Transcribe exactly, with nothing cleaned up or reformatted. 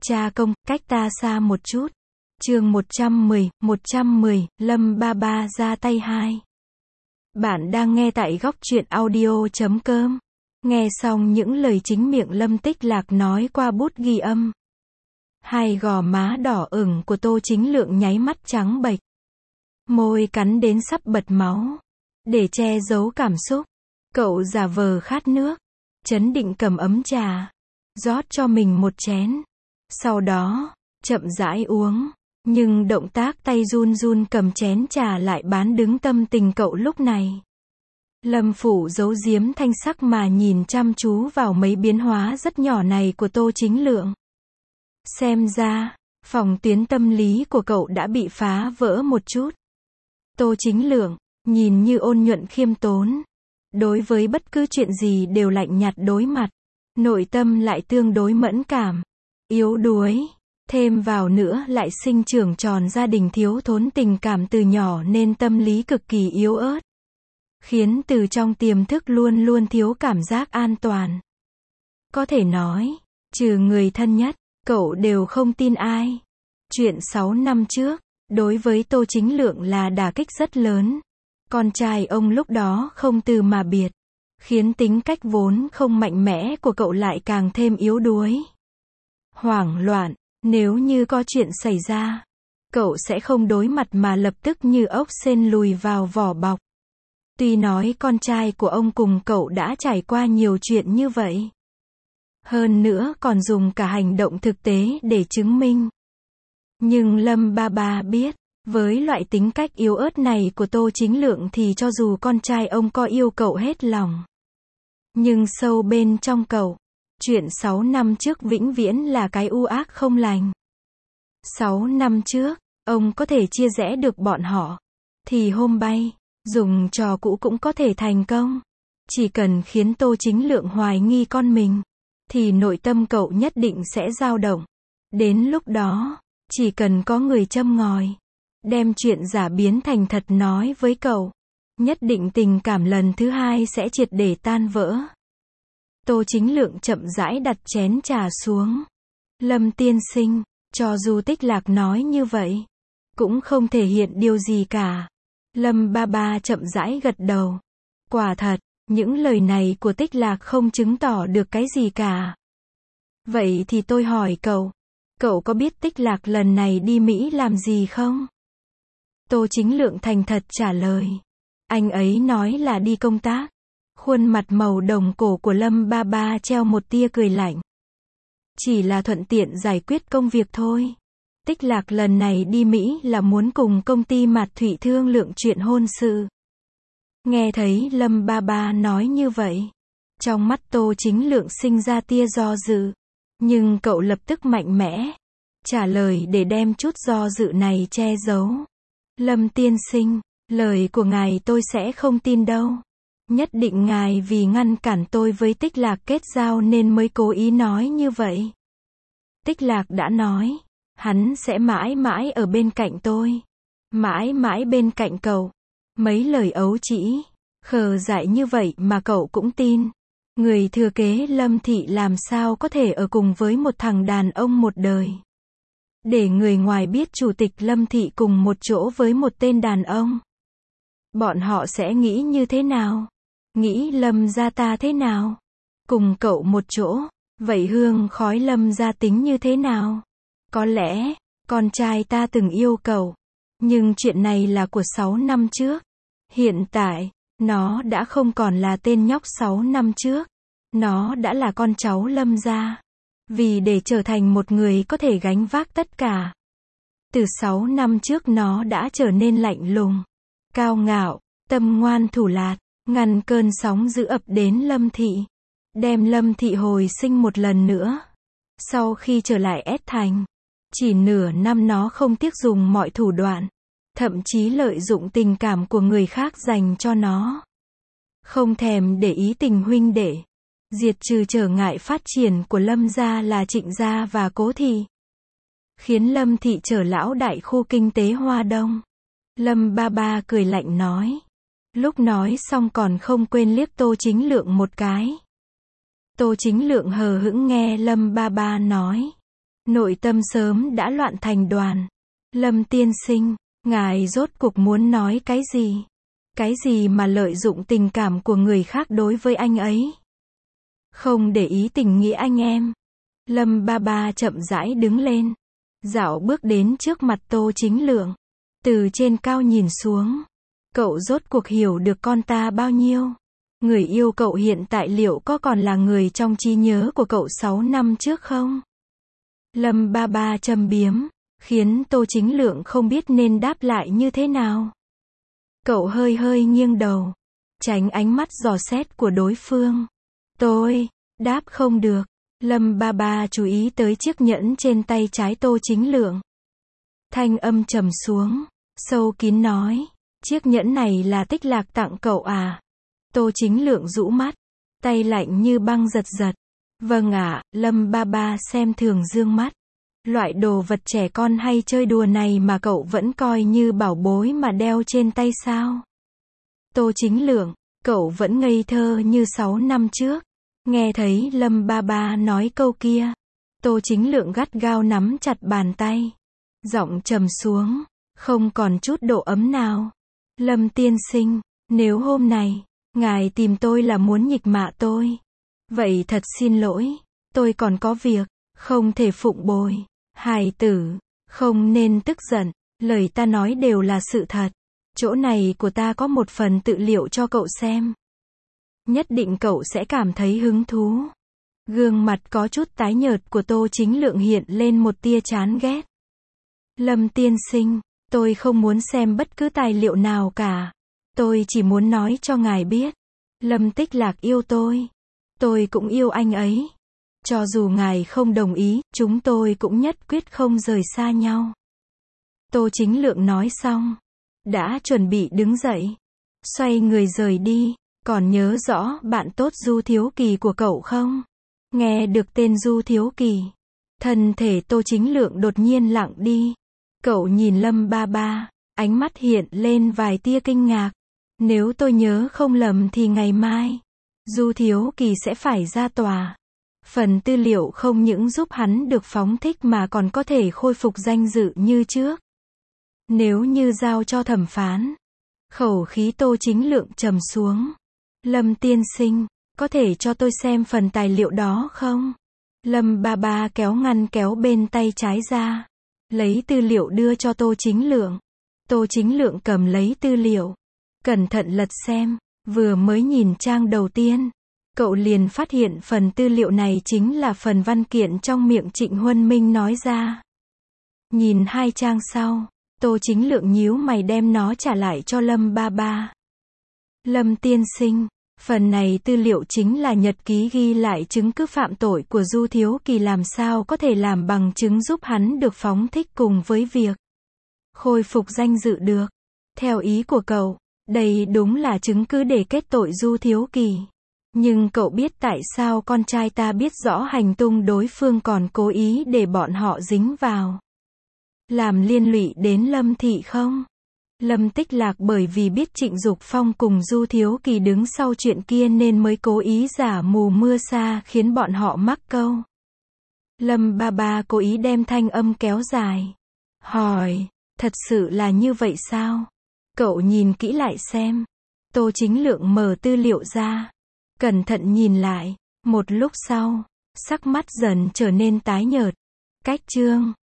Cha công, cách ta xa một chút. Chương một trăm mười, một trăm mười, Lâm Ba Ba ra tay hai. Bạn đang nghe tại góc truyện audio chấm com. Nghe xong những lời chính miệng Lâm Tích Lạc nói qua bút ghi âm. Hai gò má đỏ ửng của Tô Chính Lượng nháy mắt trắng bệch. Môi cắn đến sắp bật máu. Để che giấu cảm xúc, cậu giả vờ khát nước. Trấn định cầm ấm trà, rót cho mình một chén. Sau đó, chậm rãi uống. Nhưng động tác tay run run cầm chén trà lại bán đứng tâm tình cậu lúc này. Lâm Phủ giấu giếm thanh sắc mà nhìn chăm chú vào mấy biến hóa rất nhỏ này của Tô Chính Lượng. Xem ra, phòng tuyến tâm lý của cậu đã bị phá vỡ một chút. Tô Chính Lượng, nhìn như ôn nhuận khiêm tốn. Đối với bất cứ chuyện gì đều lạnh nhạt đối mặt. Nội tâm lại tương đối mẫn cảm, yếu đuối. Thêm vào nữa lại sinh trưởng tròn gia đình thiếu thốn tình cảm từ nhỏ nên tâm lý cực kỳ yếu ớt. Khiến từ trong tiềm thức luôn luôn thiếu cảm giác an toàn. Có thể nói, trừ người thân nhất, cậu đều không tin ai. Chuyện sáu năm trước, đối với Tô Chính Lượng là đả kích rất lớn. Con trai ông lúc đó không từ mà biệt. Khiến tính cách vốn không mạnh mẽ của cậu lại càng thêm yếu đuối. Hoảng loạn. Nếu như có chuyện xảy ra, cậu sẽ không đối mặt mà lập tức như ốc sên lùi vào vỏ bọc. Tuy nói con trai của ông cùng cậu đã trải qua nhiều chuyện như vậy. Hơn nữa còn dùng cả hành động thực tế để chứng minh. Nhưng Lâm Ba Ba biết, với loại tính cách yếu ớt này của Tô Chính Lượng thì cho dù con trai ông có yêu cậu hết lòng. Nhưng sâu bên trong cậu, chuyện sáu năm trước vĩnh viễn là cái u ác không lành. Sáu năm trước, ông có thể chia rẽ được bọn họ. Thì hôm bay, dùng trò cũ cũng có thể thành công. Chỉ cần khiến Tô Chính Lượng hoài nghi con mình, thì nội tâm cậu nhất định sẽ dao động. Đến lúc đó, chỉ cần có người châm ngòi, đem chuyện giả biến thành thật nói với cậu, nhất định tình cảm lần thứ hai sẽ triệt để tan vỡ. Tô Chính Lượng chậm rãi đặt chén trà xuống. Lâm tiên sinh, cho dù Tích Lạc nói như vậy, cũng không thể hiện điều gì cả. Lâm Ba Ba chậm rãi gật đầu. Quả thật, những lời này của Tích Lạc không chứng tỏ được cái gì cả. Vậy thì tôi hỏi cậu, cậu có biết Tích Lạc lần này đi Mỹ làm gì không? Tô Chính Lượng thành thật trả lời. Anh ấy nói là đi công tác. Khuôn mặt màu đồng cổ của Lâm Ba Ba treo một tia cười lạnh. Chỉ là thuận tiện giải quyết công việc thôi. Tích Lạc lần này đi Mỹ là muốn cùng công ty Mạt Thủy thương lượng chuyện hôn sự. Nghe thấy Lâm Ba Ba nói như vậy, trong mắt Tô Chính Lượng sinh ra tia do dự. Nhưng cậu lập tức mạnh mẽ trả lời để đem chút do dự này che giấu. Lâm tiên sinh, lời của ngài tôi sẽ không tin đâu. Nhất định ngài vì ngăn cản tôi với Tích Lạc kết giao nên mới cố ý nói như vậy. Tích Lạc đã nói, hắn sẽ mãi mãi ở bên cạnh tôi. Mãi mãi bên cạnh cậu. Mấy lời ấu trĩ, khờ dại như vậy mà cậu cũng tin. Người thừa kế Lâm thị làm sao có thể ở cùng với một thằng đàn ông một đời. Để người ngoài biết chủ tịch Lâm thị cùng một chỗ với một tên đàn ông. Bọn họ sẽ nghĩ như thế nào? Nghĩ Lâm gia ta thế nào? Cùng cậu một chỗ, vậy hương khói Lâm gia tính như thế nào? Có lẽ, con trai ta từng yêu cậu. Nhưng chuyện này là của sáu năm trước. Hiện tại, nó đã không còn là tên nhóc sáu năm trước. Nó đã là con cháu Lâm gia. Vì để trở thành một người có thể gánh vác tất cả. Từ sáu năm trước nó đã trở nên lạnh lùng, cao ngạo, tâm ngoan thủ lạt. Ngăn cơn sóng dữ ập đến Lâm thị. Đem Lâm thị hồi sinh một lần nữa. Sau khi trở lại S thành, chỉ nửa năm nó không tiếc dùng mọi thủ đoạn. Thậm chí lợi dụng tình cảm của người khác dành cho nó. Không thèm để ý tình huynh đệ. Diệt trừ trở ngại phát triển của Lâm gia là Trịnh gia và Cố thị. Khiến Lâm thị trở lão đại khu kinh tế Hoa Đông. Lâm Ba Ba cười lạnh nói. Lúc nói xong còn không quên liếc Tô Chính Lượng một cái. Tô Chính Lượng hờ hững nghe Lâm Ba Ba nói. Nội tâm sớm đã loạn thành đoàn. Lâm tiên sinh, ngài rốt cuộc muốn nói cái gì? Cái gì mà lợi dụng tình cảm của người khác đối với anh ấy? Không để ý tình nghĩa anh em. Lâm ba ba chậm rãi đứng lên. Dạo bước đến trước mặt Tô Chính Lượng. Từ trên cao nhìn xuống. Cậu rốt cuộc hiểu được con ta bao nhiêu? Người yêu cậu hiện tại liệu có còn là người trong trí nhớ của cậu sáu năm trước không? Lâm ba ba châm biếm, khiến Tô Chính Lượng không biết nên đáp lại như thế nào. Cậu hơi hơi nghiêng đầu, tránh ánh mắt dò xét của đối phương. Tôi, đáp không được. Lâm ba ba chú ý tới chiếc nhẫn trên tay trái Tô Chính Lượng. Thanh âm trầm xuống, sâu kín nói, chiếc nhẫn này là Tích Lạc tặng cậu à? Tô Chính Lượng rũ mắt, tay lạnh như băng giật giật. Vâng ạ, Lâm ba ba xem thường dương mắt. Loại đồ vật trẻ con hay chơi đùa này mà cậu vẫn coi như bảo bối mà đeo trên tay sao? Tô Chính Lượng, cậu vẫn ngây thơ như sáu năm trước. Nghe thấy Lâm ba ba nói câu kia, Tô Chính Lượng gắt gao nắm chặt bàn tay. Giọng trầm xuống, không còn chút độ ấm nào. Lâm tiên sinh, nếu hôm nay, ngài tìm tôi là muốn nhục mạ tôi. Vậy thật xin lỗi, tôi còn có việc, không thể phụng bồi. Hài tử, không nên tức giận, lời ta nói đều là sự thật. Chỗ này của ta có một phần tự liệu cho cậu xem. Nhất định cậu sẽ cảm thấy hứng thú. Gương mặt có chút tái nhợt của Tô Chính Lượng hiện lên một tia chán ghét. Lâm tiên sinh, tôi không muốn xem bất cứ tài liệu nào cả. Tôi chỉ muốn nói cho ngài biết. Lâm Tích Lạc yêu tôi. Tôi cũng yêu anh ấy. Cho dù ngài không đồng ý, chúng tôi cũng nhất quyết không rời xa nhau. Tô Chính Lượng nói xong, đã chuẩn bị đứng dậy, xoay người rời đi. Còn nhớ rõ bạn tốt Du Thiếu Kỳ của cậu không? Nghe được tên Du Thiếu Kỳ, thân thể Tô Chính Lượng đột nhiên lặng đi. Cậu nhìn Lâm ba ba, ánh mắt hiện lên vài tia kinh ngạc. Nếu tôi nhớ không lầm thì ngày mai, Du Thiếu Kỳ sẽ phải ra tòa. Phần tư liệu không những giúp hắn được phóng thích mà còn có thể khôi phục danh dự như trước. Nếu như giao cho thẩm phán. Khẩu khí Tô Chính Lượng trầm xuống. Lâm tiên sinh, có thể cho tôi xem phần tài liệu đó không? Lâm ba ba kéo ngăn kéo bên tay trái ra, lấy tư liệu đưa cho Tô Chính Lượng. Tô Chính Lượng cầm lấy tư liệu, cẩn thận lật xem, vừa mới nhìn trang đầu tiên, cậu liền phát hiện phần tư liệu này chính là phần văn kiện trong miệng Trịnh Huân Minh nói ra. Nhìn hai trang sau, Tô Chính Lượng nhíu mày đem nó trả lại cho Lâm ba ba. Lâm tiên sinh, phần này tư liệu chính là nhật ký ghi lại chứng cứ phạm tội của Du Thiếu Kỳ, làm sao có thể làm bằng chứng giúp hắn được phóng thích cùng với việc khôi phục danh dự được. Theo ý của cậu, đây đúng là chứng cứ để kết tội Du Thiếu Kỳ. Nhưng cậu biết tại sao con trai ta biết rõ hành tung đối phương còn cố ý để bọn họ dính vào, làm liên lụy đến Lâm thị không? Lâm Tích Lạc bởi vì biết Trịnh Dục Phong cùng Du Thiếu Kỳ đứng sau chuyện kia nên mới cố ý giả mù mưa sa khiến bọn họ mắc câu. Lâm ba ba cố ý đem thanh âm kéo dài. Hỏi, thật sự là như vậy sao? Cậu nhìn kỹ lại xem. Tô Chính Lượng mở tư liệu ra, cẩn thận nhìn lại. Một lúc sau, sắc mắt dần trở nên tái nhợt. Cách chương